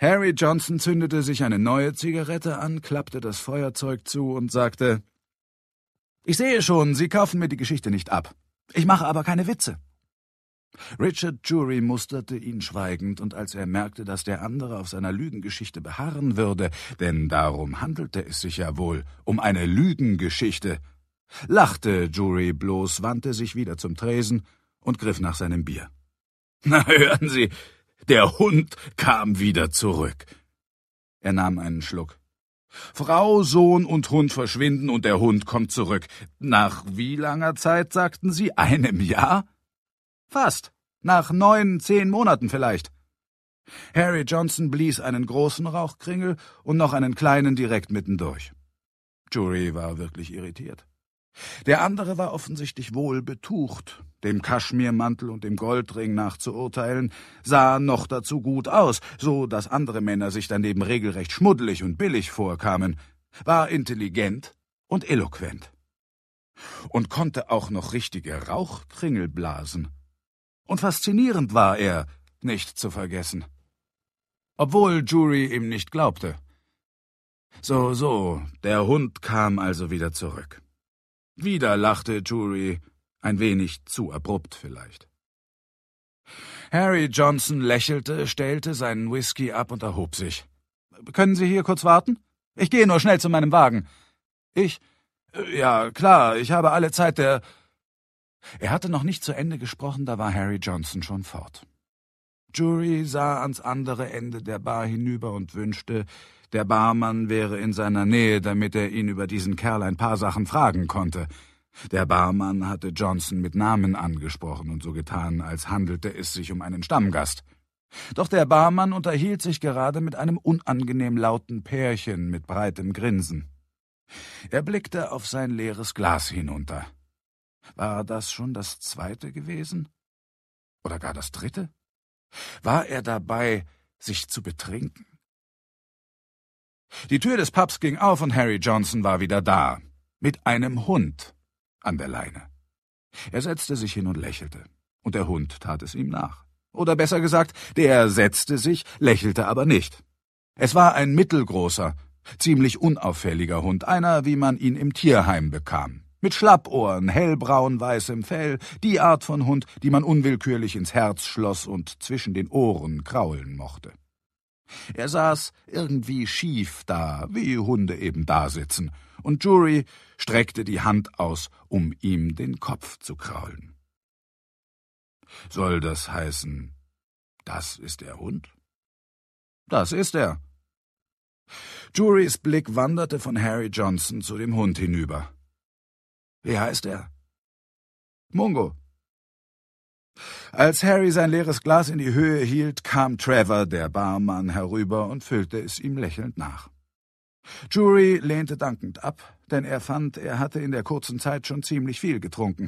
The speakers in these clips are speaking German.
Harry Johnson zündete sich eine neue Zigarette an, klappte das Feuerzeug zu und sagte: »Ich sehe schon, Sie kaufen mir die Geschichte nicht ab. Ich mache aber keine Witze.« Richard Jury musterte ihn schweigend, und als er merkte, dass der andere auf seiner Lügengeschichte beharren würde, denn darum handelte es sich ja wohl, um eine Lügengeschichte, lachte Jury bloß, wandte sich wieder zum Tresen und griff nach seinem Bier. »Na, hören Sie, der Hund kam wieder zurück.« Er nahm einen Schluck. »Frau, Sohn und Hund verschwinden und der Hund kommt zurück. Nach wie langer Zeit, sagten Sie? 1 Jahr?« »Fast. Nach 9, 10 Monaten vielleicht.« Harry Johnson blies einen großen Rauchkringel und noch einen kleinen direkt mittendurch. Jury war wirklich irritiert. Der andere war offensichtlich wohl betucht. Dem Kaschmirmantel und dem Goldring nach zu urteilen, sah noch dazu gut aus, so dass andere Männer sich daneben regelrecht schmuddelig und billig vorkamen, war intelligent und eloquent. Und konnte auch noch richtige Rauchkringel blasen. Und faszinierend war er, nicht zu vergessen. Obwohl Jury ihm nicht glaubte. So, der Hund kam also wieder zurück. Wieder lachte Jury, ein wenig zu abrupt vielleicht. Harry Johnson lächelte, stellte seinen Whisky ab und erhob sich. »Können Sie hier kurz warten? Ich gehe nur schnell zu meinem Wagen.« »Ja, klar, ich habe alle Zeit der...« Er hatte noch nicht zu Ende gesprochen, da war Harry Johnson schon fort. Jury sah ans andere Ende der Bar hinüber und wünschte, der Barmann wäre in seiner Nähe, damit er ihn über diesen Kerl ein paar Sachen fragen konnte. Der Barmann hatte Johnson mit Namen angesprochen und so getan, als handelte es sich um einen Stammgast. Doch der Barmann unterhielt sich gerade mit einem unangenehm lauten Pärchen mit breitem Grinsen. Er blickte auf sein leeres Glas hinunter. War das schon das 2. gewesen? Oder gar das 3.? War er dabei, sich zu betrinken? Die Tür des Pubs ging auf und Harry Johnson war wieder da, mit einem Hund an der Leine. Er setzte sich hin und lächelte, und der Hund tat es ihm nach. Oder besser gesagt, der setzte sich, lächelte aber nicht. Es war ein mittelgroßer, ziemlich unauffälliger Hund, einer, wie man ihn im Tierheim bekam. Mit Schlappohren, hellbraun-weißem Fell, die Art von Hund, die man unwillkürlich ins Herz schloss und zwischen den Ohren kraulen mochte. Er saß irgendwie schief da, wie Hunde eben dasitzen, und Jury streckte die Hand aus, um ihm den Kopf zu kraulen. Soll das heißen, das ist der Hund? Das ist er. Jurys Blick wanderte von Harry Johnson zu dem Hund hinüber. Wie heißt er? Mungo. Als Harry sein leeres Glas in die Höhe hielt, kam Trevor, der Barmann, herüber und füllte es ihm lächelnd nach. Jury lehnte dankend ab, denn er fand, er hatte in der kurzen Zeit schon ziemlich viel getrunken.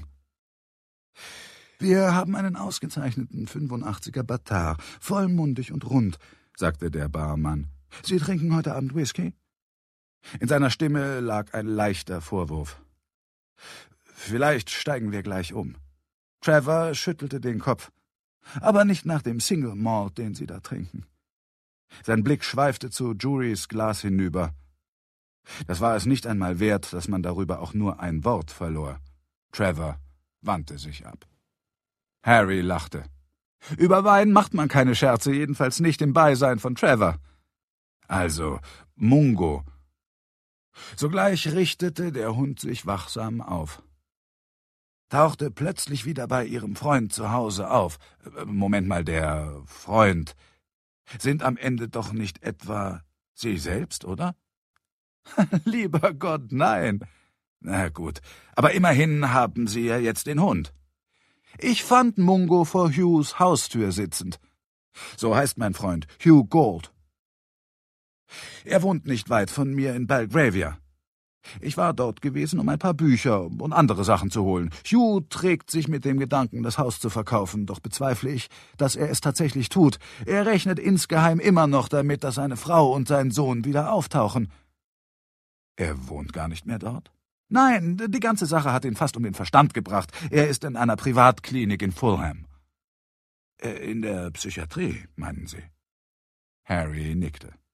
»Wir haben einen ausgezeichneten 85er Bâtard, vollmundig und rund«, sagte der Barmann. »Sie trinken heute Abend Whisky?« In seiner Stimme lag ein leichter Vorwurf. »Vielleicht steigen wir gleich um.« Trevor schüttelte den Kopf. »Aber nicht nach dem Single Malt, den Sie da trinken.« Sein Blick schweifte zu Jurys Glas hinüber. Das war es nicht einmal wert, dass man darüber auch nur ein Wort verlor. Trevor wandte sich ab. Harry lachte. Über Wein macht man keine Scherze, jedenfalls nicht im Beisein von Trevor. Also, Mungo. Sogleich richtete der Hund sich wachsam auf. Tauchte plötzlich wieder bei ihrem Freund zu Hause auf. Moment mal, der Freund. Sind am Ende doch nicht etwa Sie selbst, oder? Lieber Gott, nein. Na gut, aber immerhin haben Sie ja jetzt den Hund. Ich fand Mungo vor Hughs Haustür sitzend. So heißt mein Freund, Hugh Gold. Er wohnt nicht weit von mir in Belgravia. Ich war dort gewesen, um ein paar Bücher und andere Sachen zu holen. Hugh trägt sich mit dem Gedanken, das Haus zu verkaufen, doch bezweifle ich, dass er es tatsächlich tut. Er rechnet insgeheim immer noch damit, dass seine Frau und sein Sohn wieder auftauchen. Er wohnt gar nicht mehr dort? Nein, die ganze Sache hat ihn fast um den Verstand gebracht. Er ist in einer Privatklinik in Fulham. In der Psychiatrie, meinen Sie? Harry nickte.